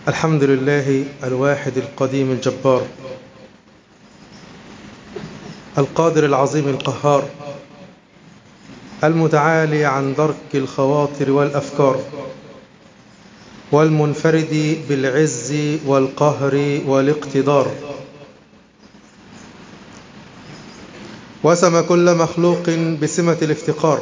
الحمد لله الواحد القديم الجبار القادر العظيم القهار المتعالي عن درك الخواطر والأفكار والمنفرد بالعز والقهر والاقتدار، وسم كل مخلوق بسمة الافتقار،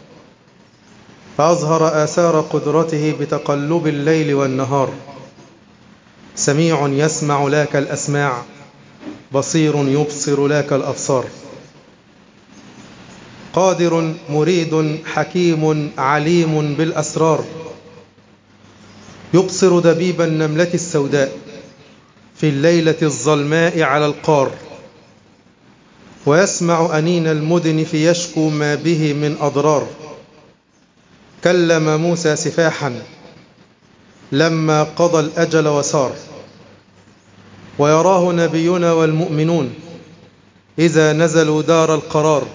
فأظهر آثار قدرته بتقلب الليل والنهار. سميع يسمع لا كالأسماع، بصير يبصر لا كالأبصار، قادر مريد حكيم عليم بالأسرار، يبصر دبيب النملة السوداء في الليلة الظلماء على القار، ويسمع أنين المدنف يشكو ما به من أضرار. كلم موسى سفاحا لما قضى الأجل وسار، ويراه نبينا والمؤمنون إذا نزلوا دار القرار.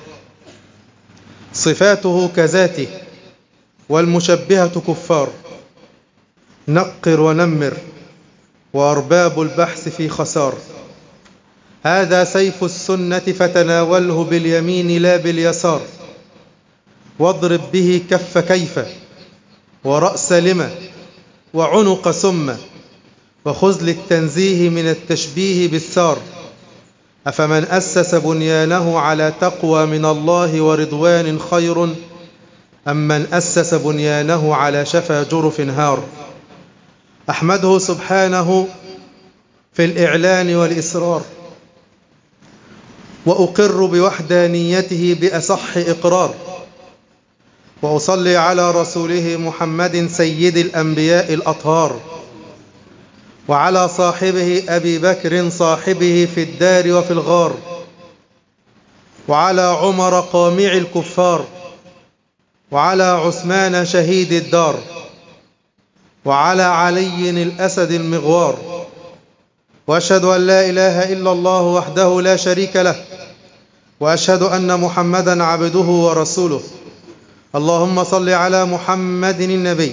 صفاته كذاته والمشبهة كفار، نقر ونمر وأرباب البحث في خسار. هذا سيف السنة فتناوله باليمين لا باليسار، واضرب به كف كيف ورأس لما وعنق ثم، وخذ للتنزيه من التشبيه بالثار. أفمن أسس بنيانه على تقوى من الله ورضوان خير أم من أسس بنيانه على شفا جرف هار. أحمده سبحانه في الإعلان والإسرار، وأقر بوحدانيته بأصح إقرار، وأصلي على رسوله محمد سيد الأنبياء الأطهار، وعلى صاحبه أبي بكر صاحبه في الدار وفي الغار، وعلى عمر قامع الكفار، وعلى عثمان شهيد الدار، وعلى علي الأسد المغوار. وأشهد أن لا إله إلا الله وحده لا شريك له، وأشهد أن محمدا عبده ورسوله. اللهم صل على محمد النبي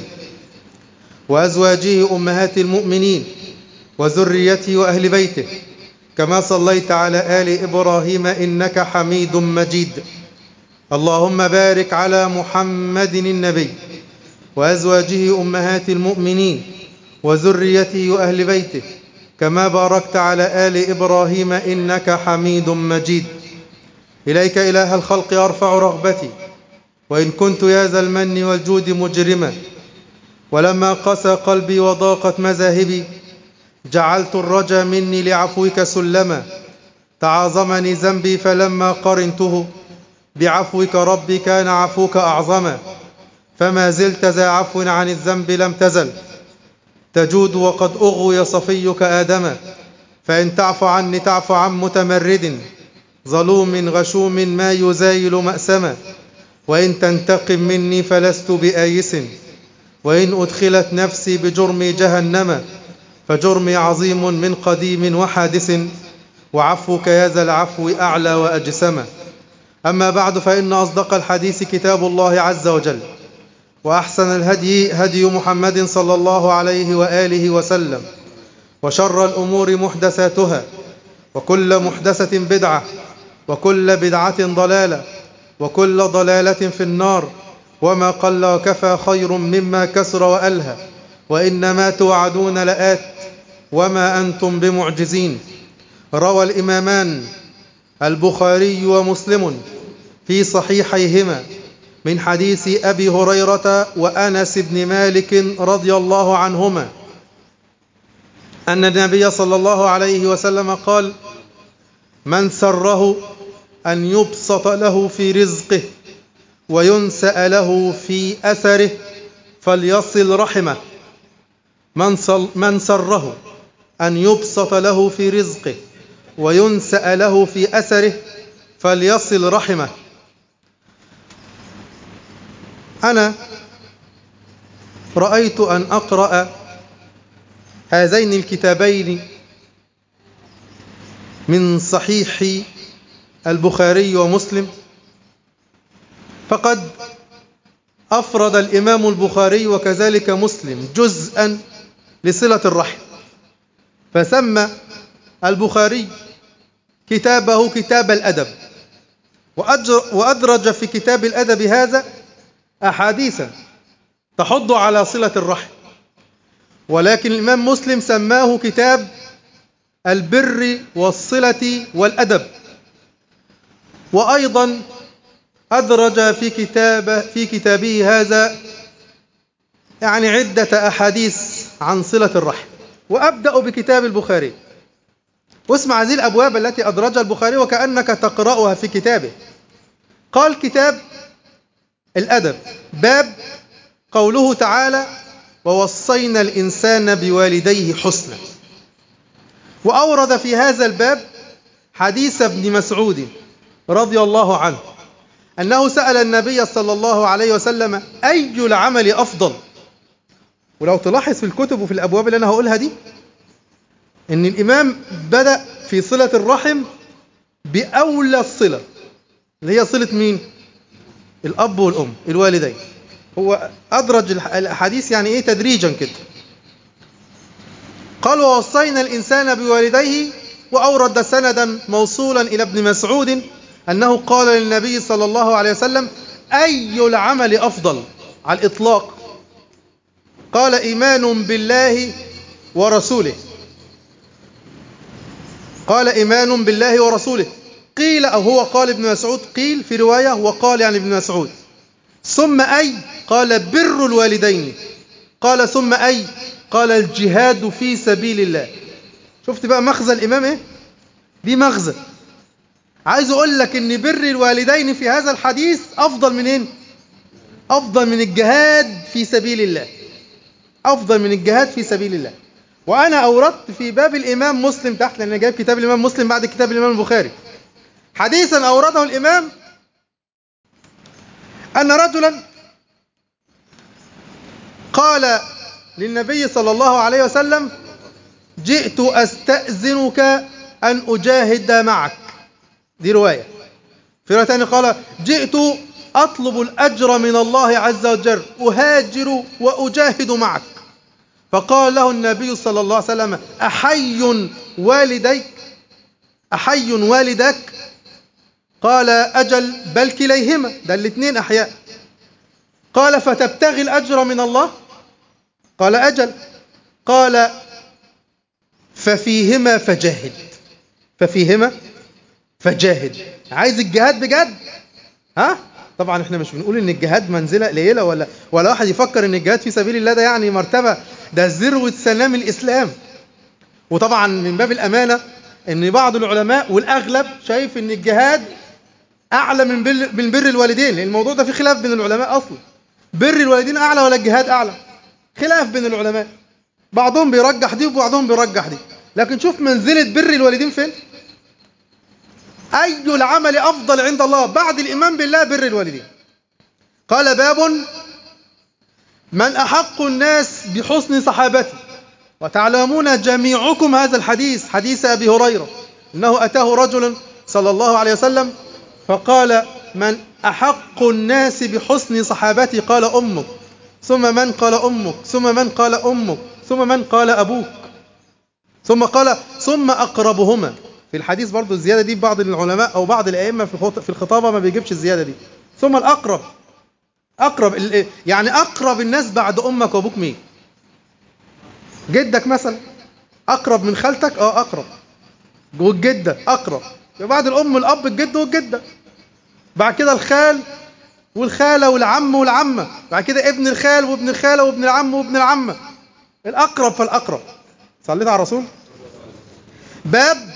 وأزواجه أمهات المؤمنين وذريته وأهل بيته، كما صليت على آل إبراهيم إنك حميد مجيد. اللهم بارك على محمد النبي وأزواجه أمهات المؤمنين وذريته وأهل بيته، كما باركت على آل إبراهيم إنك حميد مجيد. إليك إله الخلق أرفع رغبتي، وإن كنت يا ذا المن والجود مجرما، ولما قسى قلبي وضاقت مذاهبي جعلت الرجا مني لعفوك سلما. تعاظمني ذنبي فلما قرنته بعفوك ربي كان عفوك أعظما. فما زلت ذا عفو عن الذنب لم تزل تجود، وقد أغوي صفيك آدما. فإن تعف عني تعف عن متمرد ظلوم غشوم ما يزايل مأسما. وإن تنتقم مني فلست بآيس، وإن أدخلت نفسي بجرمي جهنم فجرمي عظيم من قديم وحادث، وعفوك يا ذا العفو أعلى وأجسم. أما بعد، فإن أصدق الحديث كتاب الله عز وجل، وأحسن الهدي هدي محمد صلى الله عليه وآله وسلم، وشر الأمور محدثاتها، وكل محدثة بدعة، وكل بدعة ضلالة، وكل ضلالة في النار. وما قل وكفى خير مما كسر وألهى، وإنما توعدون لآت وما أنتم بمعجزين. روى الإمامان البخاري ومسلم في صحيحيهما من حديث أبي هريرة وأنس بن مالك رضي الله عنهما أن النبي صلى الله عليه وسلم قال: من سره أن يبسط له في رزقه وينسأ له في أثره فليصل رحمه. من سره أن يبسط له في رزقه وينسأ له في أثره فليصل رحمه. أنا رأيت أن أقرأ هذين الكتابين من صحيح البخاري ومسلم، فقد أفرد الإمام البخاري وكذلك مسلم جزءا لصلة الرحم، فسمى البخاري كتابه كتاب الأدب، وأدرج في كتاب الأدب هذا أحاديثا تحض على صلة الرحم. ولكن الإمام مسلم سماه كتاب البر والصلة والأدب. وأيضا أدرج في كتابه هذا يعني عدة أحاديث عن صلة الرحم. وأبدأ بكتاب البخاري، واسمع هذه الأبواب التي أدرجها البخاري وكأنك تقرأها في كتابه. قال كتاب الأدب، باب قوله تعالى: ووصينا الإنسان بوالديه حسنا. وأورد في هذا الباب حديث ابن مسعود رضي الله عنه أنه سأل النبي صلى الله عليه وسلم: أي العمل أفضل؟ ولو تلاحظ في الكتب وفي الأبواب اللي أنا هقولها دي إن الإمام بدأ في صلة الرحم بأولى الصلة، اللي هي صلة مين؟ الأب والأم، الوالدين. هو أدرج الأحاديث يعني إيه تدريجا كده. قال: ووصينا الإنسان بوالديه، وأورد سندا موصولا إلى ابن مسعود أنه قال للنبي صلى الله عليه وسلم: أي العمل أفضل على الإطلاق؟ قال: إيمان بالله ورسوله. قال: إيمان بالله ورسوله. قيل، أو هو قال ابن مسعود، قيل في رواية وقال يعني ابن مسعود: ثم أي؟ قال: بر الوالدين. قال: ثم أي؟ قال: الجهاد في سبيل الله. شفت بقى مغزى الإمام إيه؟ دي مغزى. عايز أقول لك إن بر الوالدين في هذا الحديث أفضل منين؟ أفضل من الجهاد في سبيل الله. أفضل من الجهاد في سبيل الله. وأنا أوردت في باب الإمام مسلم تحت، لأن جايب كتاب الإمام مسلم بعد كتاب الإمام البخاري، حديثا أورده الإمام أن رجلا قال للنبي صلى الله عليه وسلم: جئت أستأذنك أن أجاهد معك. دي رواية. في رواية ثانية قال: جئت أطلب الأجر من الله عز وجل، أهاجر وأجاهد معك. فقال له النبي صلى الله عليه وسلم: أحي والديك؟ أحي والدك؟ قال: أجل، بل كليهما، ده الاثنين أحياء. قال: فتبتغي الأجر من الله؟ قال: أجل. قال: ففيهما فجاهد. ففيهما فجاهد. عايز الجهاد بجد؟ ها؟ طبعا احنا مش بنقول ان الجهاد منزلة قليلة ولا واحد يفكر ان الجهاد في سبيل الله ده يعني مرتبة، ده ذروة سلام الإسلام. وطبعا من باب الأمانة ان بعض العلماء والأغلب شايف ان الجهاد أعلى من بر الوالدين، لأن الموضوع ده في خلاف بين العلماء أصلا. بر الوالدين أعلى ولا الجهاد أعلى؟ خلاف بين العلماء، بعضهم بيرجح دي وبعضهم بيرجح دي. لكن شوف منزلة بر الوالدين فين. أي العمل أفضل عند الله بعد الإيمان بالله؟ بر الوالدين. قال: باب من أحق الناس بحسن صحابتي. وتعلمون جميعكم هذا الحديث، حديث أبي هريرة، إنه أتاه رجل صلى الله عليه وسلم فقال: من أحق الناس بحسن صحابتي؟ قال: أمك. ثم من؟ قال: أمك. ثم من؟ قال: أمك. ثم من؟ قال: أبوك. ثم قال: ثم أقربهما. في الحديث برضو الزيادة دي بعض العلماء أو بعض الأئمة في الخطابة ما بيجيبش الزيادة دي. ثم الأقرب. يعني أقرب الناس بعد أمك وأبوك مين؟ جدك مثلا أقرب من خالتك؟ أقرب. والجدة أقرب. بعد الأم الأب، الجد والجدة. بعد كده الخال والخالة والعم والعمة. بعد كده ابن الخال وابن الخالة وابن العم وابن العمة. الأقرب فالأقرب. صليت على الرسول. باب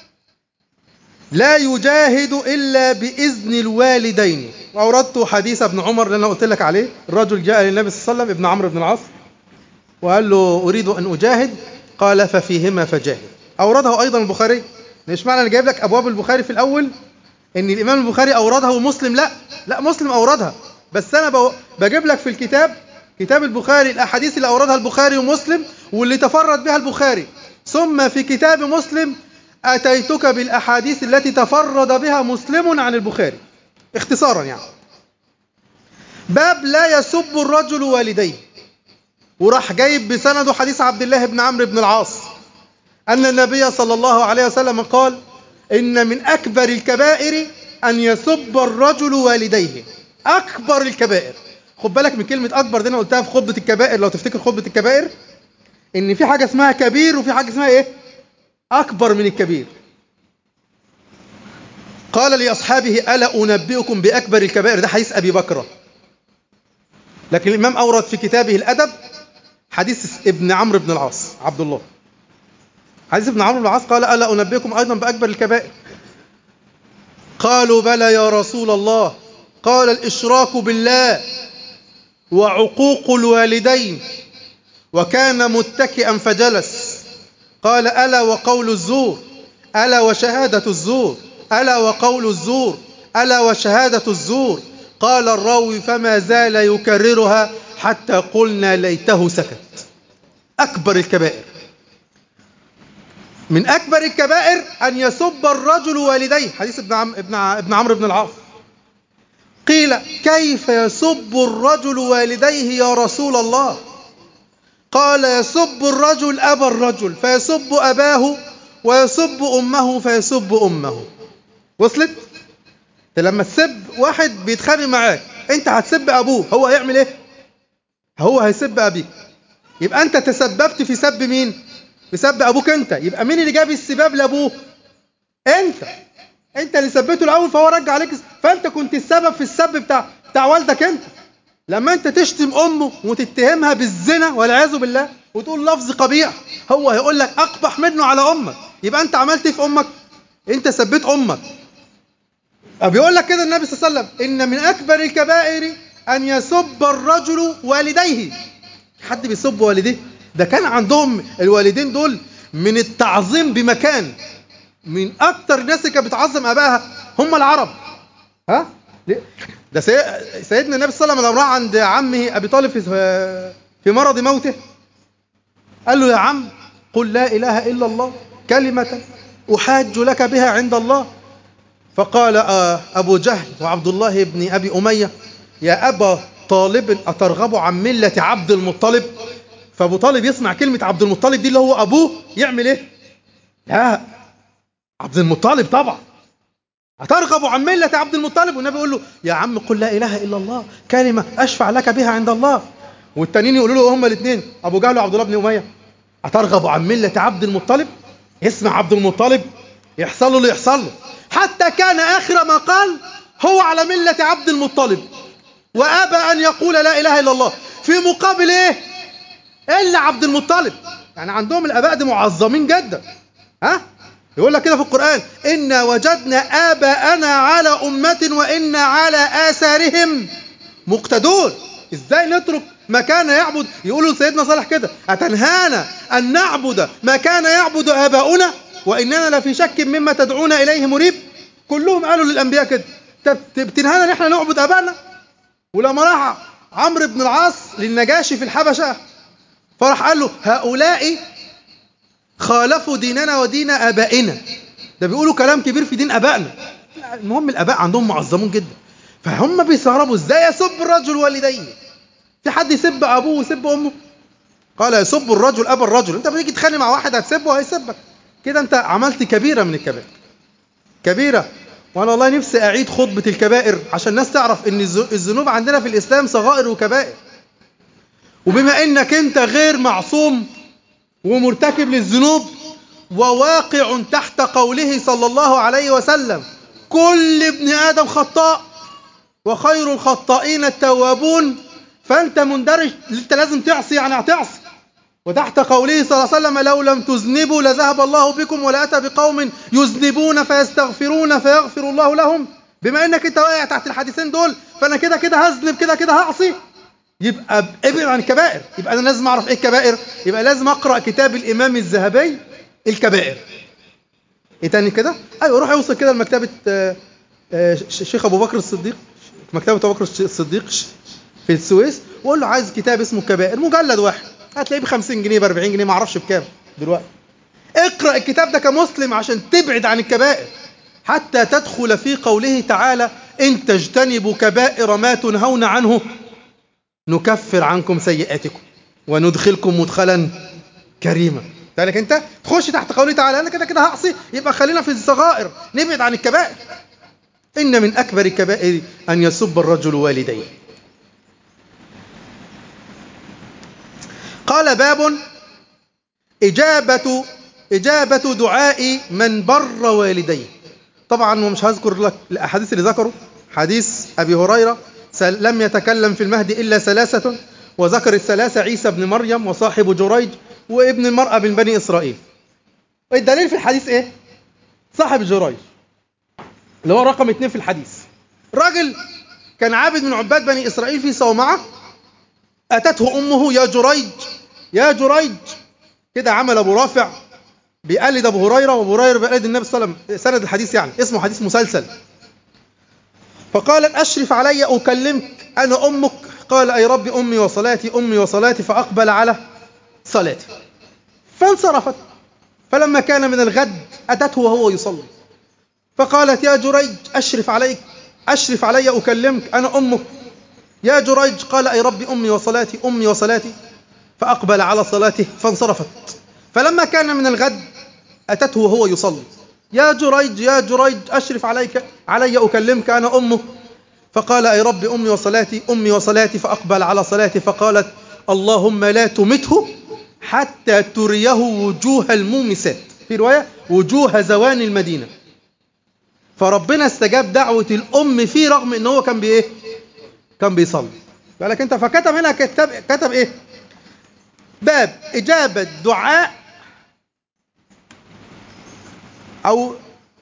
لا يجاهد إلا بإذن الوالدين. وأوردت حديث ابن عمر اللي أنا قلت لك عليه. الرجل جاء للنبي صلى الله عليه وسلم ابن عمرو بن العاص وقال له: أريد أن أجاهد. قال: ففيهما فجاهد. أورده أيضا البخاري. مش معنى أنا جايب لك أبواب البخاري في الأول إن الإمام البخاري أوردها ومسلم لا مسلم أوردها، بس أنا بجيب لك في الكتاب، كتاب البخاري، الأحاديث اللي أوردها البخاري ومسلم واللي تفرد بها البخاري. ثم في كتاب مسلم أتيتك بالأحاديث التي تفرد بها مسلم عن البخاري اختصارا يعني. باب لا يسب الرجل والديه. وراح جايب بسنده حديث عبد الله بن عمرو بن العاص أن النبي صلى الله عليه وسلم قال إن من أكبر الكبائر أن يسب الرجل والديه. أكبر الكبائر. خد بالك من كلمة أكبر دي، أنا قلتها في خطبة الكبائر، لو تفتكر خطبة الكبائر إن في حاجة اسمها كبير وفي حاجة اسمها إيه؟ أكبر من الكبير. قال لأصحابه ألا أنبئكم بأكبر الكبائر؟ ده حديث أبي بكر، لكن الإمام أورد في كتابه الأدب حديث ابن عمرو بن العاص، عبد الله، حديث ابن عمرو بن العاص قال ألا أنبئكم أيضا بأكبر الكبائر؟ قالوا بلى يا رسول الله. قال الإشراك بالله وعقوق الوالدين. وكان متكئا فجلس. قال ألا وقول الزور، ألا وشهادة الزور، ألا وقول الزور، ألا وشهادة الزور. قال الراوي فما زال يكررها حتى قلنا ليته سكت. أكبر الكبائر. من أكبر الكبائر أن يسب الرجل والديه. حديث ابن عمرو بن العاص. قيل كيف يسب الرجل والديه يا رسول الله؟ قال يسب الرجل أبا الرجل فيسب أباه، ويسب أمه فيسب أمه. وصلت؟ لما تسب واحد بيتخانق معاك، انت هتسب أبوه، هو هيعمل ايه؟ هو هيسب أبيك. يبقى انت تسببت في سب مين؟ بسب أبوك انت. يبقى مين اللي جاب السباب لأبوه؟ انت اللي سبته الأول، فهو رجع عليك، فانت كنت السبب في السب بتاع والدك انت. لما انت تشتم امه وتتهمها بالزنا والعياذ بالله وتقول لفظ قبيح، هو هيقول لك اقبح منه على امك. يبقى انت عملت ايه في امك؟ انت سبيت امك. بيقول لك كده النبي صلى الله عليه وسلم ان من اكبر الكبائر ان يسب الرجل والديه. حد بيسب والديه؟ ده كان عندهم الوالدين دول من التعظيم بمكان، من اكتر الناس اللي كانت بتعظم ابائها هم العرب. ها؟ ده سيدنا النبي صلى الله عليه وسلم لما راح عند عمه ابي طالب في مرض موته، قال له يا عم قل لا اله الا الله كلمة احاج لك بها عند الله. فقال ابو جهل وعبد الله بن ابي امية يا ابا طالب اترغب عن ملة عبد المطلب؟ فابو طالب يسمع كلمة عبد المطلب دي اللي هو ابوه يعمل ايه؟ لا، عبد المطلب طبعا. أترغب عن ملة عبد المطلب؟ والنبي يقول له يا عم قل لا إله إلا الله كلمة أشفع لك بها عند الله. والتانيين يقولوا له هما الاثنين أبو جهل وعبد الله بن أمية أترغب عن ملة عبد المطلب؟ اسمع عبد المطلب يحصل له اللي يحصل له. حتى كان آخر ما قال هو على ملة عبد المطلب وأبى أن يقول لا إله إلا الله. في مقابل إيه؟ إلا عبد المطلب. يعني عندهم الآباء دي معظمين جدا. ها؟ يقول لك كده في القرآن إنا وجدنا آباءنا على أمة وإنا على آثارهم مقتدون. إزاي نترك ما كان يعبد؟ يقولوا سيدنا صالح كده أتنهانا أن نعبد ما كان يعبد آباؤنا وإننا لفي شك مما تدعونا إليه مريب. كلهم قالوا للأنبياء كده، بتنهانا ان احنا نعبد آبائنا؟ ولما راح عمرو بن العاص للنجاشي في الحبشة فراح قال له هؤلاء خالفوا ديننا ودين آبائنا. ده بيقولوا كلام كبير في دين آبائنا. المهم الآباء عندهم معظمون جدا، فهم بيستغربوا ازاي يسب الرجل والديه. في حد يسب أبوه ويسب أمه؟ قال يسب الرجل أبا الرجل. انت بتيجي تتخانق مع واحد هتسبه هيسبك كده، انت عملت كبيرة من الكبائر، كبيرة. وانا والله نفسي اعيد خطبة الكبائر عشان الناس تعرف ان الذنوب عندنا في الإسلام صغائر وكبائر. وبما انك انت غير معصوم ومرتكب للذنوب وواقع تحت قوله صلى الله عليه وسلم كل ابن آدم خطاء وخير الخطائين التوابون، فأنت مندرج، انت لازم تعصي، يعني هتعصي. وتحت قوله صلى الله عليه وسلم لو لم تذنبوا لذهب الله بكم ولأتى بقوم يذنبون فيستغفرون فيغفر الله لهم. بما انك انت واقع تحت الحديثين دول فانا كده كده هذنب، كده كده هعصي، يبقى ابعد عن الكبائر. يبقى انا لازم اعرف ايه الكبائر، يبقى لازم اقرا كتاب الامام الذهبي الكبائر. ايه تاني كده؟ ايوه، روح اوصل كده لمكتبه الشيخ ابو بكر الصديق، مكتبه ابو بكر الصديق في السويس، وقول له عايز كتاب اسمه كبائر، مجلد واحد، هتلاقيه ب50 جنيه ب40 جنيه، ما اعرفش بكام دلوقتي. اقرا الكتاب ده كمسلم عشان تبعد عن الكبائر، حتى تدخل في قوله تعالى ان تجتنبوا كبائر ما تنهون عنه نكفر عنكم سيئاتكم وندخلكم مدخلا كريما. بالك انت تخش تحت قوله تعالى انا كده كده هعصي، يبقى خلينا في الصغائر، نبعد عن الكبائر. ان من اكبر الكبائر ان يسب الرجل والديه. قال باب إجابة دعاء من بر والديه. طبعا ومش هذكر لك الأحاديث اللي ذكروا. حديث أبي هريرة لم يتكلم في المهد إلا ثلاثة، وذكر الثلاثة عيسى بن مريم وصاحب جريج وابن المرأة من بني إسرائيل. الدليل في الحديث إيه؟ صاحب جريج اللي هو رقم 2 في الحديث. راجل كان عابد من عباد بني إسرائيل في صومعة، أتته أمه يا جريج يا جريج، كده عمل أبو رافع بيقلد أبو هريرة، وأبو هريرة بيقلد النبي صلى الله عليه وسلم، سند الحديث يعني اسمه حديث مسلسل. فقالت أشرف علي أكلمك أنا أمك، قال أي رب أمي وصلاتي أمي وصلاتي، فأقبل على صلاتي فانصرفت. فلما كان من الغد أتته وهو يصلي فقالت يا جريج أشرف علي أكلمك أنا أمك يا جريج، قال أي رب أمي وصلاتي أمي وصلاتي، فأقبل على صلاته فانصرفت. فلما كان من الغد أتته وهو يصلي يا جريج أشرف علي أكلمك أنا أمك، فقال أي رب أمي وصلاتي، فأقبل على صلاتي فقالت اللهم لا تمته حتى تريه وجوه المومسات، في رواية وجوه زوان المدينة. فربنا استجاب دعوة الأم فيه رغم أنه هو كان بإيه؟ كان بيصلي. بالك أنت. فكتب هنا كتب إيه؟ باب إجابة دعاء أو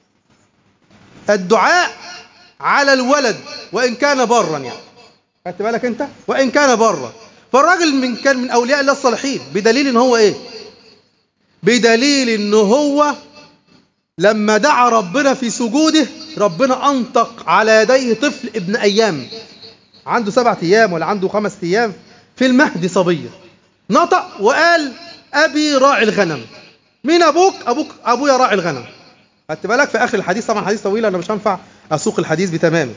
الدعاء على الولد وإن كان برا، يعني خدت بالك أنت؟ وإن كان برا. فالراجل كان من أولياء الله الصالحين، بدليل إن هو إيه؟ بدليل إن هو لما دعا ربنا في سجوده ربنا أنطق على يديه طفل ابن أيام، عنده 7 أيام ولا عنده 5 أيام، في المهد صبية، نطق وقال أبي راعي الغنم. مين أبوك؟ أبويا راعي الغنم. خدت بالك؟ في آخر الحديث، طبعا حديث طويل أنا مش هنفع أسوق الحديث بتمامه.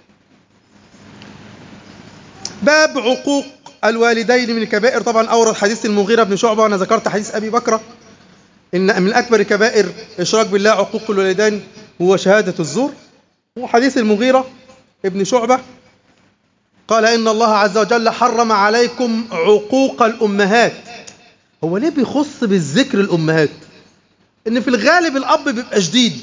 باب عقوق الوالدين من الكبائر. طبعا أورد حديث المغيرة بن شعبة، وأنا ذكرت حديث أبي بكرة إن من أكبر الكبائر إشراك بالله عقوق الوالدين هو شهادة الزور. وحديث المغيرة ابن شعبة قال إن الله عز وجل حرم عليكم عقوق الأمهات. هو ليه بيخص بالذكر الأمهات؟ إن في الغالب الأب بيبقى شديد،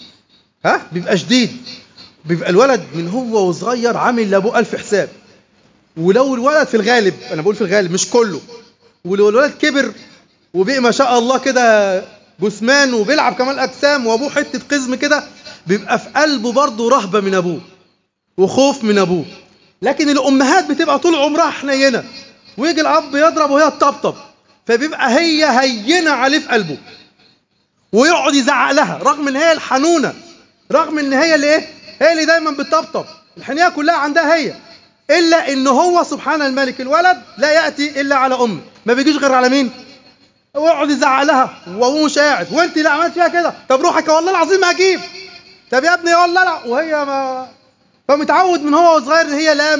بيبقى الولد من هو وصغير عامل لأبوه 1000 حساب. ولو الولد في الغالب، أنا بقول في الغالب مش كله، ولو الولد كبر وبقى ما شاء الله كده جثمان وبيلعب كمال أجسام وأبوه حتة قزم كده، بيبقى في قلبه برضه رهبة من أبوه وخوف من أبوه. لكن الأمهات بتبقى طول عمرها حنينة، ويجي الأب يضرب وهي تطبطب، فبيبقى هي هينة عليه في قلبه، ويقعد يزعق لها رغم ان هي الحنونة، رغم ان هي اللي ايه؟ هي اللي دايما بتطبطب، الحنية كلها عندها هي. إلا إن هو سبحان الملك الولد لا يأتي إلا على أمه، ما بيجيش غير على مين؟ ويقعد يزعق لها وهو مش قاعد، وانت اللي عملت فيها كده، طب روحك والله العظيم ما هجيب، طب يا ابني والله لا، وهي ما. فمتعود من هو صغير ان هي لا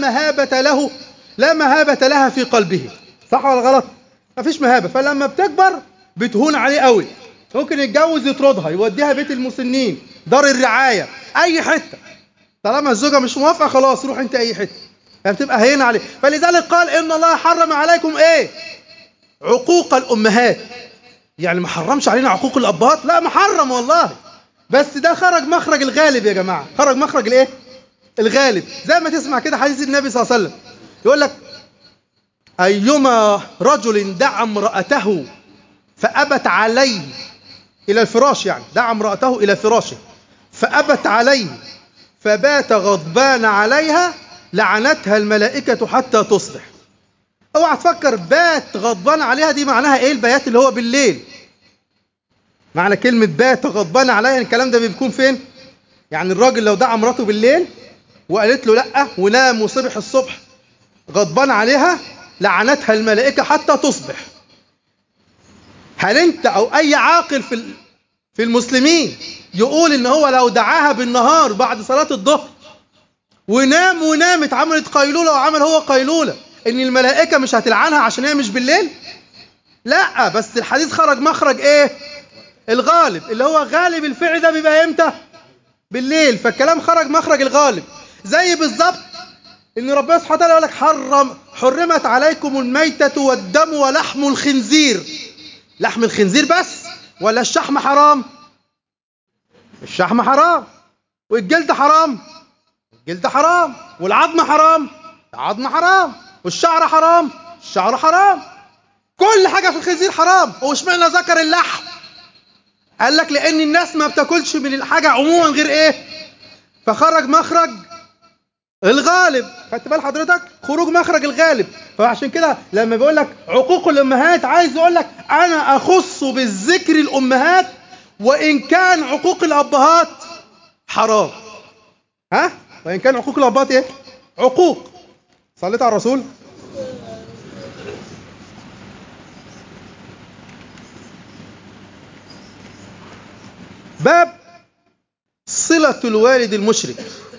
مهابة لها في قلبه. صح ولا غلط؟ ما فيش مهابة. فلما بتكبر بتهون عليه قوي، ممكن يتجوز يطردها يوديها بيت المسنين، دار الرعاية، اي حتة، طالما الزوجة مش موافقة خلاص روح انت اي حتة، فبتبقى هينة عليه. فلذلك قال ان الله حرم عليكم ايه؟ عقوق الامهات. يعني ما حرمش علينا عقوق الابهات، لا محرم والله، بس ده خرج مخرج الغالب يا جماعة، خرج مخرج الايه؟ الغالب. زي ما تسمع كده حديث النبي صلى الله عليه وسلم يقول لك أيما رجل دعا امرأته فأبت عليه إلى الفراش، يعني دعا امرأته إلى فراشه فأبت عليه فبات غضبان عليها لعنتها الملائكة حتى تصبح. اوعى تفكر بات غضبان عليها دي معناها ايه البيات اللي هو بالليل. معنى كلمة بات غضبان عليها الكلام ده بيكون فين؟ يعني الراجل لو دعا مراته بالليل وقالت له لأ ونام وصبح الصبح غضبان عليها لعنتها الملائكة حتى تصبح. هل انت او اي عاقل في المسلمين يقول ان هو لو دعاها بالنهار بعد صلاة الظهر ونامت عملت قيلولة وعمل هو قيلولة ان الملائكة مش هتلعنها عشان هي مش بالليل؟ لا، بس الحديث خرج مخرج ايه؟ الغالب، اللي هو غالب الفعل ده بيبقى امتى؟ بالليل. فالكلام خرج مخرج الغالب. زي بالظبط ان ربنا سبحانه وتعالى يقول لك حرمت عليكم الميتة والدم ولحم الخنزير. لحم الخنزير بس ولا الشحم حرام؟ الشحم حرام. والجلد حرام؟ الجلد حرام. والعظم حرام؟ العظم حرام. والشعر حرام؟ الشعر حرام. كل حاجة في الخنزير حرام. هو اشمعنى ذكر اللحم؟ قال لك لان الناس ما بتاكلش من الحاجة عموما غير ايه؟ فخرج مخرج الغالب. خدت بال حضرتك؟ خروج مخرج الغالب. فعشان كده لما بيقول لك عقوق الامهات، عايز يقول لك انا اخص بالذكر الامهات وان كان عقوق الابهات حرام. ها؟ وان كان عقوق الابهات ايه؟ عقوق. صليت على الرسول. باب صلة الوالد المشرك.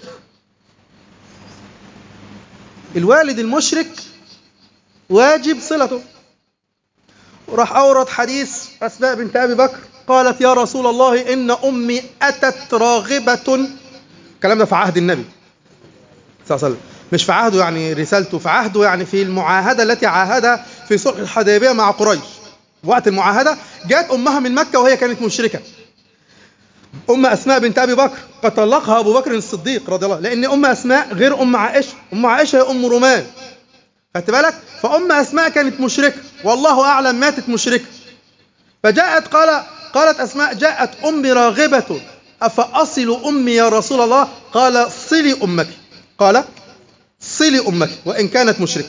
الوالد المشرك واجب صلته. وراح أورد حديث أسماء بنت أبي بكر قالت يا رسول الله إن أمي أتت راغبة. الكلام ده في عهد النبي صلى الله عليه وسلم، مش في عهده يعني رسالته، في عهده يعني في المعاهدة التي عاهدها في صلح الحديبية مع قريش. وقت المعاهدة جاءت أمها من مكة وهي كانت مشركة. أم أسماء بنت أبي بكر قد طلقها أبو بكر الصديق رضي الله، لأن أم أسماء غير أم عائشة. أم عائشة هي أم رومان. خدت بالك؟ فأم أسماء كانت مشركة والله أعلم ماتت مشركة. فجاءت قالت أسماء جاءت أمي راغبة أفأصل أمي يا رسول الله؟ قال صلي أمك. قال صلي أمك وإن كانت مشركة.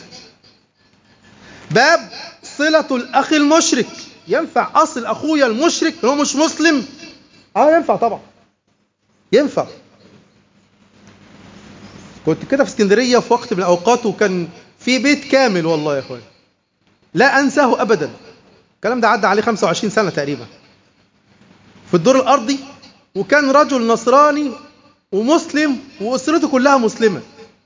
باب صلة الأخ المشرك. ينفع أصل أخويا المشرك هو مش مسلم؟ ينفع طبعا، ينفع. كنت كده في اسكندرية في وقت من الأوقات وكان في بيت كامل والله يا أخوان لا أنساه أبدا. الكلام ده عدى عليه 25 سنة تقريبا. في الدور الأرضي، وكان رجل نصراني ومسلم وأسرته كلها مسلمة،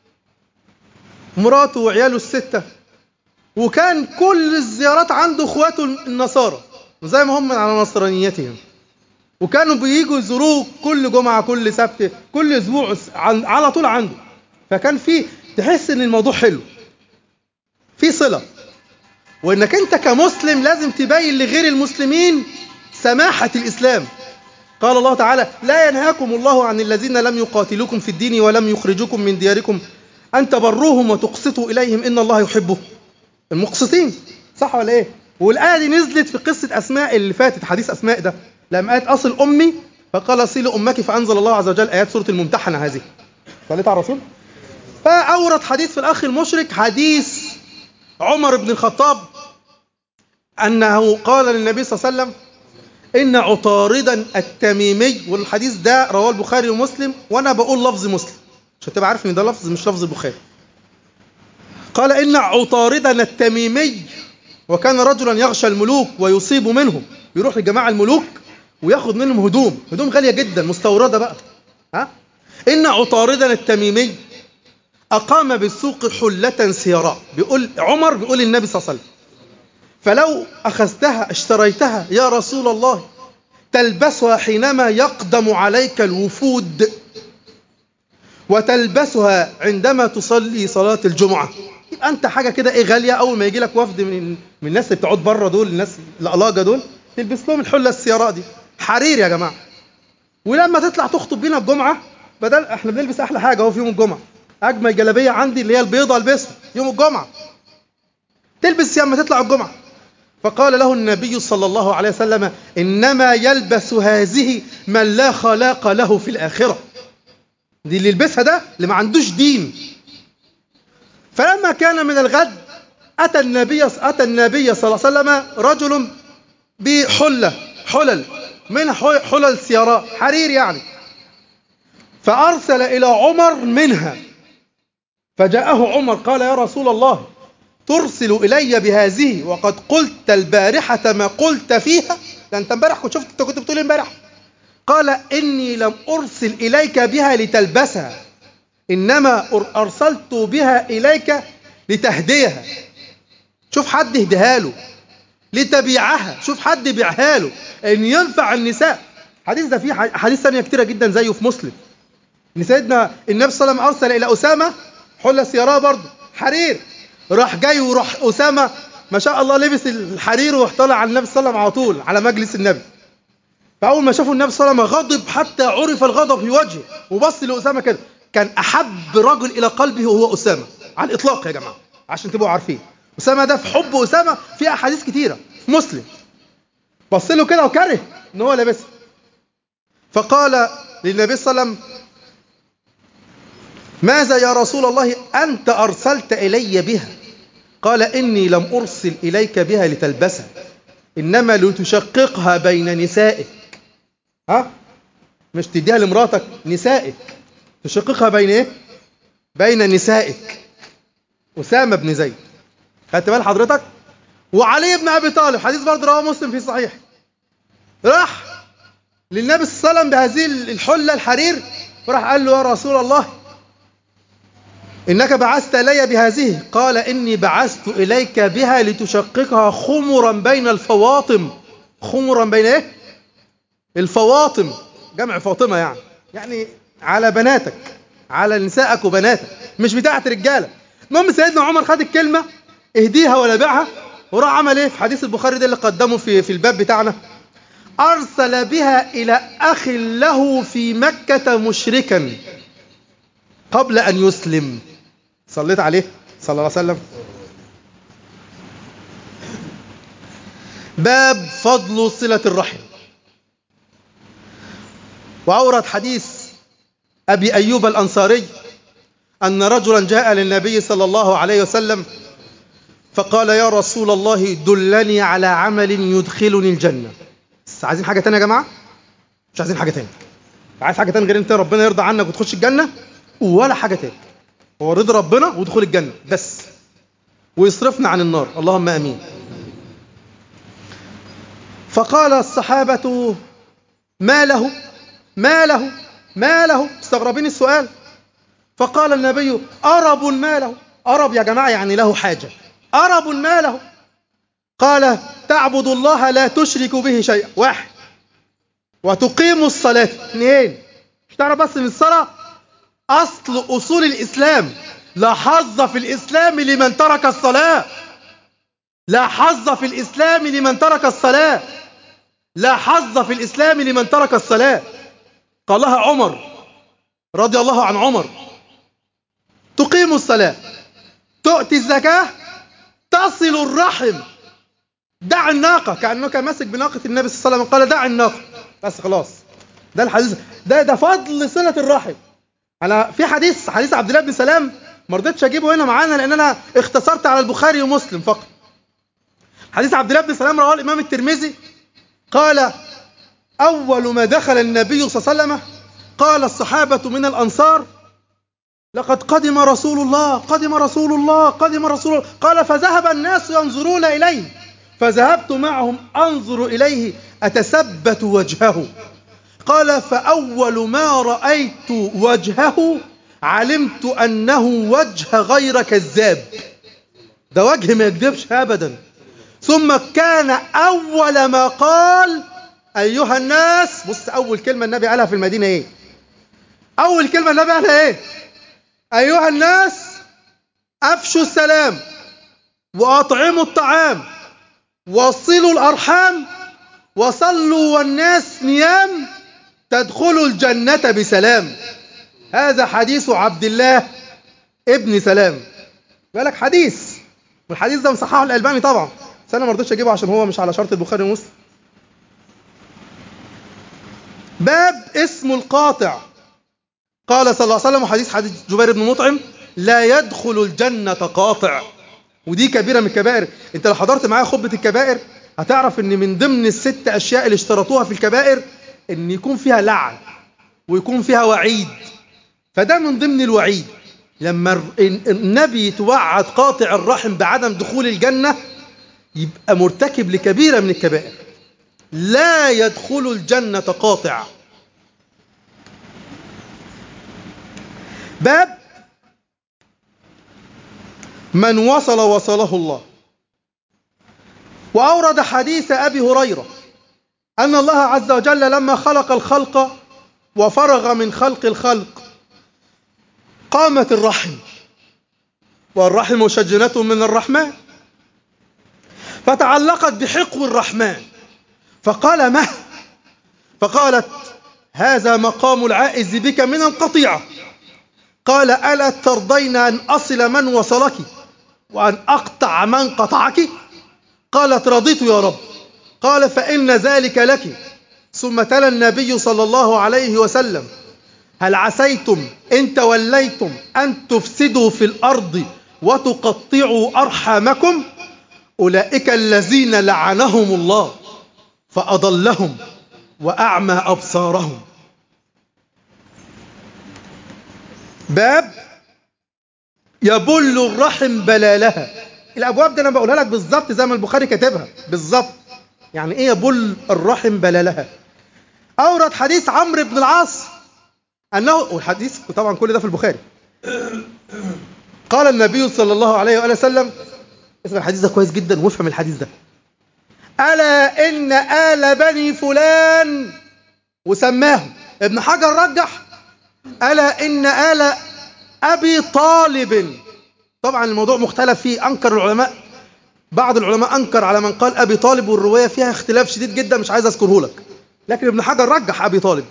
مراته وعياله الستة. وكان كل الزيارات عنده اخواته النصارى زي ما هم على نصرانيتهم، وكانوا بييجوا يزوروه كل جمعة كل سبت كل أسبوع على طول عنده. فكان في تحس إن الموضوع حلو، في صلة. وإنك أنت كمسلم لازم تبين لغير المسلمين سماحة الإسلام. قال الله تعالى لا ينهاكم الله عن الذين لم يقاتلوكم في الدين ولم يخرجوكم من دياركم أن تبروهم وتقسطوا إليهم إن الله يحب المقسطين. صح ولا إيه؟ والآية دي نزلت في قصة أسماء اللي فاتت، حديث أسماء ده لما قالت أصل أمي فقال صل أمك فأنزل الله عز وجل آيات سورة الممتحنة هذه. صليت على الرسول. فأورد حديث في الأخ المشرك حديث عمر بن الخطاب أنه قال للنبي صلى الله عليه وسلم إن عطاردا التميمي. والحديث ده رواه البخاري ومسلم، وأنا بقول لفظ مسلم عشان تبقى عارف إن ده لفظ مش لفظ البخاري. قال إن عطاردا التميمي وكان رجلا يغشى الملوك ويصيب منهم، بيروح لجماعة الملوك وياخد منهم هدوم غالية جدا مستوردة بقى. إن عطاردا التميمي أقام بالسوق حلة سيراء. بيقول عمر بيقول النبي صلى الله عليه وسلم فلو أخذتها اشتريتها يا رسول الله تلبسها حينما يقدم عليك الوفود وتلبسها عندما تصلي صلاة الجمعة. يبقى أنت حاجة كده إيه غالية، أول ما يجي لك وفد من الناس اللي بتقعد بره دول، الناس الألاجة دول، تلبس لهم الحلة السيراء دي حرير يا جماعة. ولما تطلع تخطب بينا الجمعة، بدل احنا بنلبس أحلى حاجة هو في يوم الجمعة، أجمل جلابية عندي اللي هي البيضة البسها يوم الجمعة، تلبس لما تطلع الجمعة. فقال له النبي صلى الله عليه وسلم إنما يلبس هذه من لا خلاق له في الآخرة. دي اللي يلبسها ده اللي ما عندوش دين. فلما كان من الغد أتى النبي صلى الله عليه وسلم رجل حلل من حلل سيراء حرير يعني، فأرسل إلى عمر منها. فجاءه عمر قال يا رسول الله ترسل إلي بهذه وقد قلت البارحة ما قلت فيها؟ ده أنت امبارح كنت بتقول امبارح. قال إني لم أرسل إليك بها لتلبسها إنما أرسلت بها إليك لتهديها. شوف حد يهديها له، لتبيعها. شوف حد بيعها له ان ينفع النساء. الحديث ده فيه حديث ثانيه كتيره جدا زيه في مسلم، ان سيدنا النبي صلى الله عليه وسلم ارسل الى اسامه حله سيارة برضه حرير، راح جاي وراح اسامه ما شاء الله لبس الحرير واطلع على النبي صلى الله عليه وسلم على طول على مجلس النبي. فاول ما شافوا النبي صلى الله عليه وسلم غضب حتى عرف الغضب في وجهه، وبص لاسامه كده. كان احب رجل الى قلبه هو اسامه على الاطلاق يا جماعه، عشان تبقوا عارفين. اسامه ده في حب اسامه في احاديث كتيره في مسلم. بص له كده وكره ان هو لابسها، فقال للنبي صلى الله عليه وسلم: ماذا يا رسول الله أنت أرسلت إلي بها؟ قال: إني لم أرسل إليك بها لتلبسها، إنما لتشققها بين نسائك. ها؟ مش تديها لمراتك، نسائك. تشققها بين إيه؟ بين نسائك. أسامة بن زيد. خدت بال حضرتك؟ وعلي بن أبي طالب، حديث برضه رواه مسلم في صحيح، راح للنبي صلى الله عليه وسلم بهذه الحلة الحرير، وراح قال له: يا رسول الله إنك بعثت إلي بهذه. قال: إني بعثت إليك بها لتشققها خمرا بين الفواطم. خمرا بين إيه؟ الفواطم، جمع فاطمة يعني على بناتك، على نسائك وبناتك، مش بتاعت رجالة. المهم سيدنا عمر خد الكلمة اهديها ولا بيعها، وراح عمل ايه في حديث البخاري ده اللي قدمه في الباب بتاعنا؟ أرسل بها إلى أخ له في مكة مشركا قبل أن يسلم. صليت عليه صلى الله عليه وسلم. باب فضل صلة الرحم. وأورد حديث أبي أيوب الأنصاري أن رجلا جاء للنبي صلى الله عليه وسلم فقال: يا رسول الله دلني على عمل يدخلني الجنة. بس عايزين حاجة تانية يا جماعة؟ مش عايزين حاجة تانية. عايز حاجة تانية غير انت ربنا يرضى عنك وتخش الجنة؟ ولا حاجة تانية. هو رضا ربنا ودخول الجنة بس، ويصرفنا عن النار، اللهم امين. فقال الصحابة: ما له ما له ما له؟ مستغربين السؤال. فقال النبي: أرب ما له. أرب يا جماعة يعني له حاجة. أرب ما له. قال: تعبد الله لا تشرك به شيئا، واحد، وتقيم الصلاة، اثنين. مش تعرف بس من الصلاة أصل أصول الإسلام. لا حظ في الإسلام لمن ترك الصلاة. لا حظ في الإسلام لمن ترك الصلاة. لا حظ في الإسلام لمن ترك الصلاة. قالها عمر رضي الله عن عمر: تقيم الصلاة، تؤتي الزكاة، تصل الرحم، دع الناقة. كأنك ماسك بناقة النبي صلى الله عليه وسلم، قال: دع الناقة. بس خلاص، ده الحديث، ده فضل صلة الرحم. أنا في حديث عبد الله بن سلام ما رضيتش أجيبه هنا معانا لأن أنا اختصرت على البخاري ومسلم فقط. حديث عبد الله بن سلام رواه الإمام الترمذي، قال: أول ما دخل النبي صلى الله عليه وسلم قال الصحابة من الأنصار: لقد قدم رسول الله، قدم رسول الله، قدم رسول الله. قال: فذهب الناس ينظرون إليه، فذهبت معهم أنظر إليه أتثبت وجهه. قال: فأول ما رأيت وجهه علمت أنه وجه غير كذاب، ده وجه ما يكذبش أبدا. ثم كان أول ما قال: أيها الناس. بص، أول كلمة النبي قالها في المدينة إيه؟ أول كلمة النبي قالها إيه؟ أيها الناس أفشوا السلام، وأطعموا الطعام، وصلوا الأرحام، وصلوا والناس نيام، تدخلوا الجنة بسلام. هذا حديث عبد الله ابن سلام. بالك حديث، والحديث ده مصححه الألباني طبعا، بس أنا ما رضيتش أجيبه عشان هو مش على شرط البخاري ومسلم. باب اسم القاطع. قال صلى الله عليه وسلم، حديث جبير بن مطعم: لا يدخل الجنة قاطع. ودي كبيرة من الكبائر. انت لو حضرت معايا خطبة الكبائر هتعرف ان من ضمن الست اشياء اللي اشترطوها في الكبائر ان يكون فيها لعن ويكون فيها وعيد. فده من ضمن الوعيد. لما النبي يتوعد قاطع الرحم بعدم دخول الجنة يبقى مرتكب لكبيرة من الكبائر. لا يدخل الجنة قاطع. باب من وصله الله. وأورد حديث أبي هريرة أن الله عز وجل لما خلق الخلق وفرغ من خلق الخلق قامت الرحم، والرحم شجنة من الرحمن، فتعلقت بحقو الرحمن فقال مه، فقالت هذا مقام العائز بك من القطيعة. قال ألا ترضين أن أصل من وصلك وأن أقطع من قطعك؟ قالت رضيت يا رب. قال فإن ذلك لك. ثم تلا النبي صلى الله عليه وسلم هل عسيتم إن توليتم أن تفسدوا في الأرض وتقطعوا أرحامكم؟ أولئك الذين لعنهم الله فأضلهم وأعمى أبصارهم. باب يبل الرحم بلالها. الأبواب دي أنا بقولها لك بالظبط زي ما البخاري كاتبها بالظبط. يعني إيه يبل الرحم بلالها؟ أورد حديث عمرو بن العاص أنه، والحديث طبعا كل ده في البخاري، قال النبي صلى الله عليه وآله وسلم، اسمع الحديث ده كويس جدا وافهم الحديث ده، ألا إن آل بني فلان، وسماهم ابن حجر رجح ألا إن آل أبي طالب. طبعا الموضوع مختلف فيه، أنكر العلماء، بعض العلماء أنكر على من قال أبي طالب، والرواية فيها اختلاف شديد جدا مش عايز أذكره لك، لكن ابن حجر رجح أبي طالب.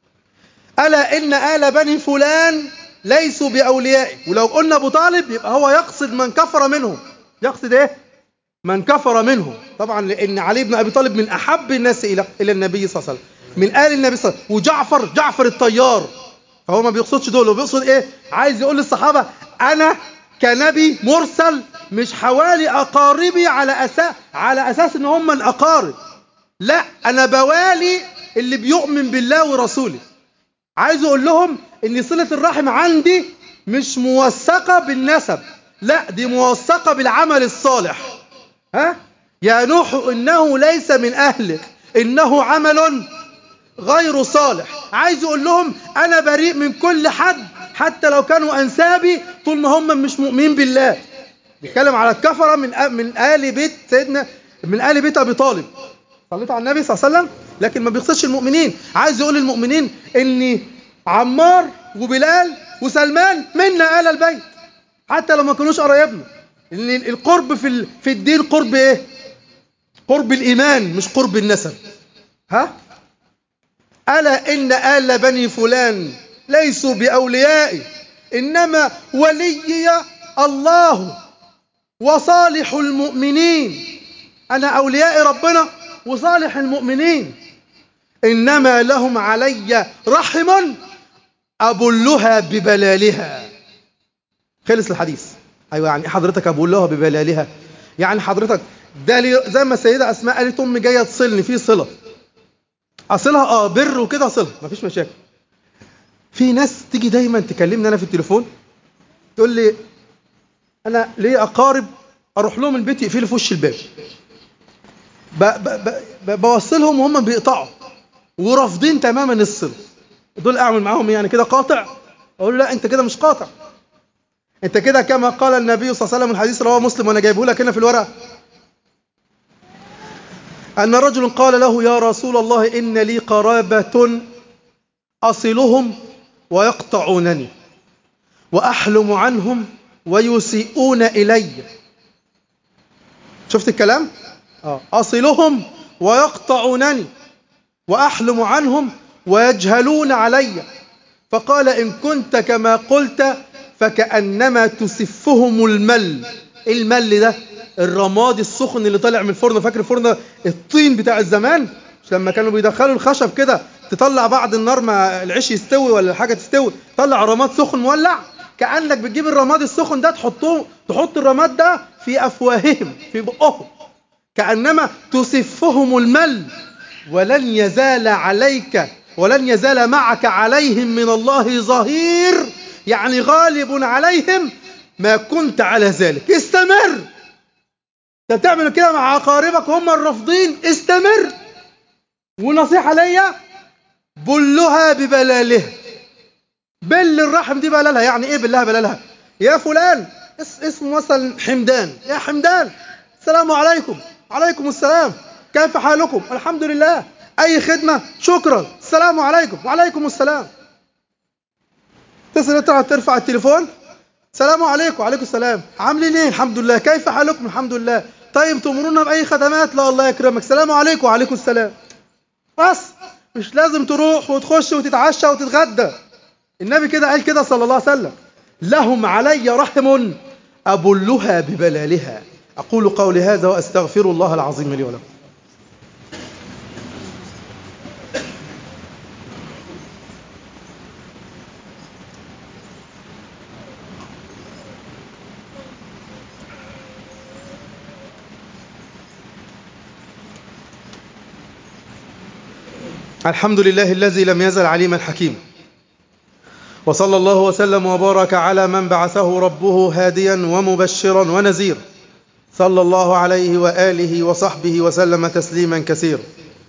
ألا إن آل بني فلان ليسوا بأوليائي. ولو قلنا أبو طالب يبقى هو يقصد من كفر منهم. يقصد إيه؟ من كفر منهم، طبعا لأن علي بن أبي طالب من أحب الناس إلى النبي صلى الله عليه وسلم، من آل النبي صلى الله عليه وسلم. وجعفر الطيار، فهو ما بيقصدش دول، وبيقصد إيه؟ عايز يقول للصحابة أنا كنبي مرسل مش حوالي أقاربي على أساس إن هم من أقارب، لا أنا بوالي اللي بيؤمن بالله ورسوله. عايز أقول لهم إن صلة الرحم عندي مش موثقة بالنسب، لا دي موثقة بالعمل الصالح. ها؟ يا نوح إنه ليس من أهلك إنه عمل غير صالح. عايز أقول لهم أنا بريء من كل حد حتى لو كانوا أنسابي طول ما هم مش مؤمنين بالله. بيتكلم على الكفرة من آل بيت سيدنا، من آل بيت أبي طالب. صليت على النبي صلى الله عليه وسلم، لكن ما بيقصدش المؤمنين. عايز يقول للمؤمنين إن عمار وبلال وسلمان منا آل البيت حتى لو ما كانوش قرايبنا. إن القرب في الدين قرب إيه؟ قرب الإيمان مش قرب النسب. ها؟ ألا إن آل بني فلان ليسوا بأوليائي إنما وليي الله وصالح المؤمنين. أنا أولياء ربنا وصالح المؤمنين. إنما لهم علي رحم أبلها ببلالها. خلص الحديث. أيوة، يعني حضرتك أبلها ببلالها، يعني حضرتك ده زي ما السيدة أسماء قالت أمي جاية تصلني في صلة، أصلها بر وكده أصلها مفيش مشاكل. في ناس تيجي دايما تكلمني أنا في التليفون تقول لي أنا ليه أقارب أروح لهم البيت يقفلوا في وش الباب، بوصلهم وهم بيقطعوا ورافضين تماما الصلة. دول أعمل معاهم يعني كده قاطع؟ أقول له لا أنت كده مش قاطع، أنت كده كما قال النبي صلى الله عليه وسلم، الحديث رواه مسلم وأنا جايبه لك هنا في الورقة، أن رجل قال له يا رسول الله إن لي قرابة أصلهم ويقطعونني وأحلم عنهم ويسيئون إلي. شفت الكلام؟ أصلهم ويقطعونني وأحلم عنهم ويجهلون علي. فقال إن كنت كما قلت فكأنما تسفهم المل. المل ده الرماد السخن اللي طالع من الفرن. فاكر الفرن الطين بتاع الزمان؟ مش لما كانوا بيدخلوا الخشب كده تطلع بعد النار ما العيش يستوي ولا الحاجة تستوي طلع رماد سخن مولع؟ كأنك بتجيب الرماد السخن ده تحط الرماد ده في أفواههم في بقهم، كأنما تسفهم المل. ولن يزال معك عليهم من الله ظهير، يعني غالب عليهم ما كنت على ذلك. استمر. انت بتعمل كده مع اقاربك وهم الرافضين، استمر. ونصيحة ليا بلها ببلالها. بل الرحم دي بلالها. يعني ايه بلها بلالها؟ يا فلان اسمه مثلا حمدان، يا حمدان السلام عليكم، عليكم السلام، كيف حالكم؟ الحمد لله. أي خدمة؟ شكرا، السلام عليكم. وعليكم السلام. ترفع التليفون، السلام عليكم. وعليكم السلام. عاملين ايه؟ الحمد لله. كيف حالكم؟ الحمد لله. طيب تأمرونا بأي خدمات؟ لا الله يكرمك. السلام عليكم. وعليكم السلام. بس مش لازم تروح وتخش وتتعشى وتتغدى. النبي كده قال كده صلى الله عليه وسلم: لهم علي رحم أبلها ببلالها. أقول قولي هذا وأستغفر الله العظيم لي ولكم. الحمد لله الذي لم يزل عليما حكيما، وصلى الله وسلم وبارك على من بعثه ربه هاديا ومبشرا ونذيرا، صلى الله عليه وآله وصحبه وسلم تسليما كثيرا.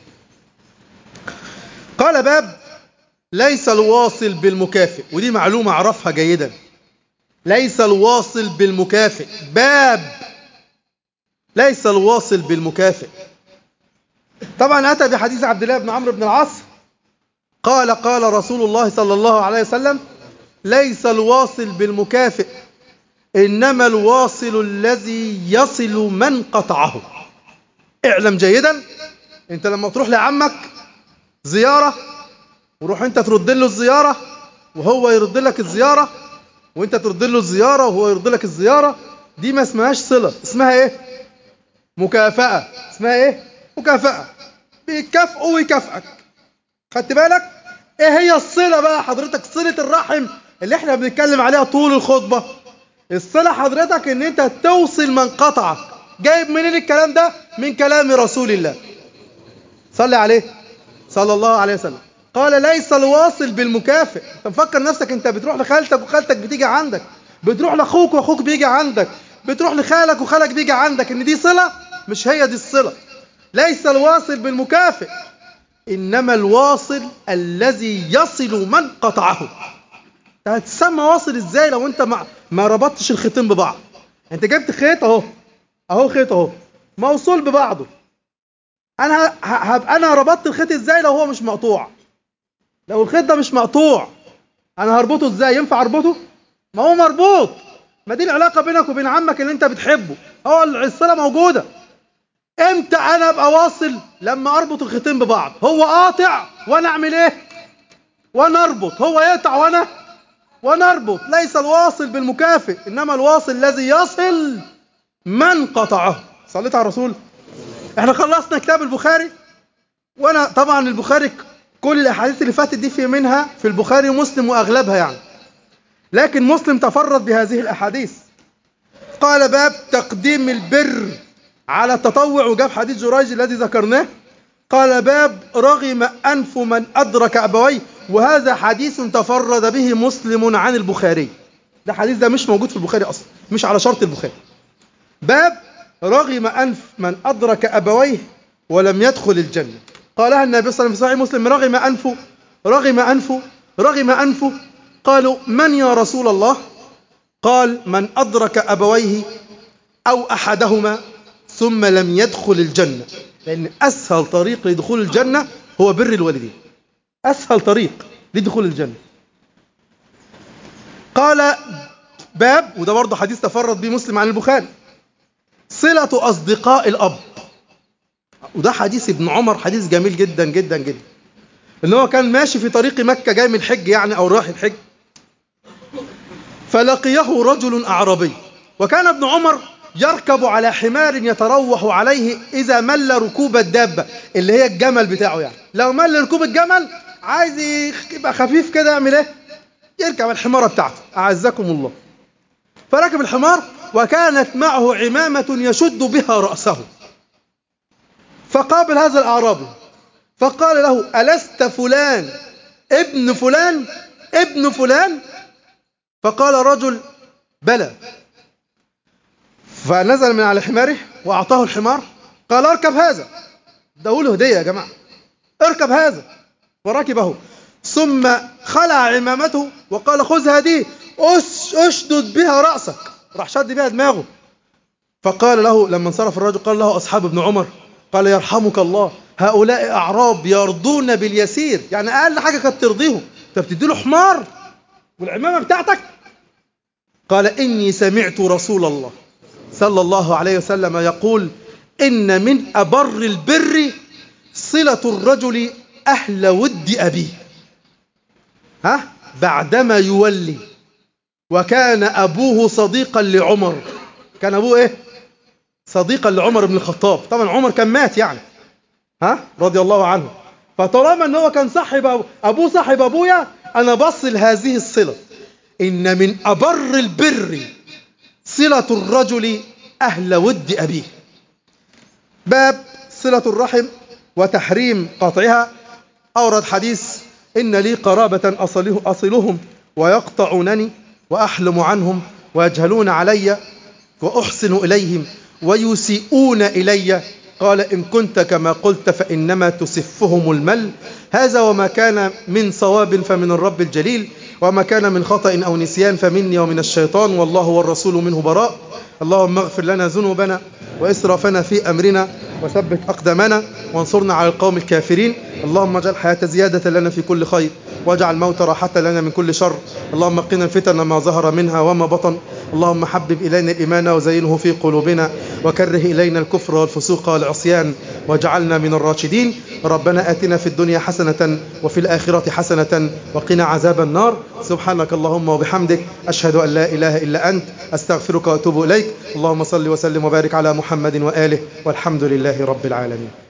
قال: باب ليس الواصل بالمكافئ. ودي معلومة اعرفها جيدا، ليس الواصل بالمكافئ. باب ليس الواصل بالمكافئ. طبعا أتى بحديث عبد الله بن عمرو بن العاص قال: قال رسول الله صلى الله عليه وسلم: ليس الواصل بالمكافئ، إنما الواصل الذي يصل من قطعه. اعلم جيدا، انت لما تروح لعمك زيارة وروح انت ترد له الزيارة وهو يرد لك الزيارة، وانت ترد له الزيارة وهو يرد لك الزيارة، دي ما اسمهاش صلة، اسمها ايه؟ مكافأة. اسمها ايه؟ مكافأة. بيكافئه ويكافئك. خدت بالك؟ ايه هي الصلة بقى حضرتك؟ صلة الرحم اللي احنا بنتكلم عليها طول الخطبة. الصلة حضرتك ان انت توصل من قطعك. جايب منين الكلام ده؟ من كلام رسول الله صلى عليه صلى الله عليه وسلم. قال: ليس الواصل بالمكافئ. انت مفكر نفسك انت بتروح لخالتك وخالتك بتيجي عندك، بتروح لاخوك واخوك بيجي عندك، بتروح لخالك وخالك بيجي عندك، ان دي صلة؟ مش هي دي الصلة. ليس الواصل بالمكافئ، انما الواصل الذي يصل من قطعه. هتسمى واصل ازاي لو انت ما ربطتش الخيطين ببعض؟ انت جبت خيط اهو خيط اهو موصول ببعضه. انا ربطت الخيط ازاي لو هو مش مقطوع؟ لو الخيط ده مش مقطوع انا هربطه ازاي؟ ينفع اربطه؟ ما هو مربوط. ما دي العلاقة بينك وبين عمك اللي انت بتحبه، هو الصلة موجودة. امتى انا ابقى واصل؟ لما اربط الخيطين ببعض. هو قاطع وانا اعمل ايه؟ وانا اربط. هو يقطع وانا اربط. ليس الواصل بالمكافئ، انما الواصل الذي يصل من قطعه. صليت على الرسول. احنا خلصنا كتاب البخاري، وانا طبعا البخاري كل الاحاديث اللي فاتت دي في منها في البخاري ومسلم واغلبها يعني، لكن مسلم تفرد بهذه الاحاديث. قال: باب تقديم البر على التطوع، وجاب حديث جريج الذي ذكرناه. قال: باب رغم أنف من أدرك أبويه. وهذا حديث تفرد به مسلم عن البخاري. ده حديث ده مش موجود في البخاري أصلا، مش على شرط البخاري. باب رغم أنف من أدرك أبويه ولم يدخل الجنة. قالها النبي صلى الله عليه وسلم في صحيح مسلم: رغم أنفه رغم أنفه رغم أنفه. قالوا: من يا رسول الله؟ قال: من أدرك أبويه أو أحدهما ثم لم يدخل الجنة. لأن أسهل طريق لدخول الجنة هو بر الوالدين. أسهل طريق لدخول الجنة. قال: باب، وده برضه حديث تفرد به مسلم عن البخاري، صلة أصدقاء الأب. وده حديث ابن عمر، حديث جميل جدا جدا جدا. إن هو كان ماشي في طريق مكة جاي من الحج يعني، أو راح الحج، فلقيه رجل أعرابي. وكان ابن عمر يركب على حمار يتروح عليه إذا مل ركوب الدابة اللي هي الجمل بتاعه يعني. لو مل ركوب الجمل عايز يبقى خفيف كده، يعمل ايه؟ يركب الحمارة بتاعته أعزكم الله. فركب الحمار وكانت معه عمامة يشد بها رأسه. فقابل هذا الأعرابي فقال له: ألست فلان ابن فلان ابن فلان؟ فقال رجل: بلى. فنزل من على حماره وأعطاه الحمار. قال: اركب هذا. ده له هدية يا جماعة، اركب هذا. وركبه، ثم خلع عمامته وقال: خذ هذه أشدد بها رأسك. راح شد بها دماغه. فقال له لما انصرف الرجل قال له أصحاب ابن عمر قال يرحمك الله هؤلاء أعراب يرضون باليسير، يعني أقل حاجة كانت ترضيهم، أنت بتدي له حمار والعمامة بتاعتك. قال إني سمعت رسول الله صلى الله عليه وسلم يقول إن من أبر البر صلة الرجل أهل ود أبيه بعدما يولي. وكان أبوه صديقا لعمر، كان أبوه إيه؟ صديقا لعمر بن الخطاب. طبعا عمر كان مات يعني رضي الله عنه. فطالما أنه هو كان صاحب أبوه صاحب أبويا، أنا بصل هذه الصلة. إن من أبر البر صلة الرجل أهل ود أبيه. باب صلة الرحم وتحريم قطعها. أورد حديث إن لي قرابة أصلهم ويقطعونني وأحلم عنهم ويجهلون علي وأحسن إليهم ويسيئون إلي. قال إن كنت كما قلت فإنما تسفهم المل. هذا وما كان من صواب فمن الرب الجليل، وما كان من خطأ أو نسيان فمني ومن الشيطان، والله والرسول منه براء. اللهم اغفر لنا ذنوبنا وإسرافنا في أمرنا وثبت أقدامنا وانصرنا على القوم الكافرين. اللهم اجعل الحياة زيادة لنا في كل خير واجعل الموت راحة لنا من كل شر. اللهم قنا الفتن ما ظهر منها وما بطن. اللهم حبب إلينا الإيمان وزينه في قلوبنا وكره إلينا الكفر والفسوق والعصيان واجعلنا من الراشدين. ربنا آتنا في الدنيا حسنة وفي الآخرة حسنة وقنا عذاب النار. سبحانك اللهم وبحمدك أشهد أن لا إله إلا أنت أستغفرك وأتوب إليك. اللهم صل وسلم وبارك على محمد وآله والحمد لله رب العالمين.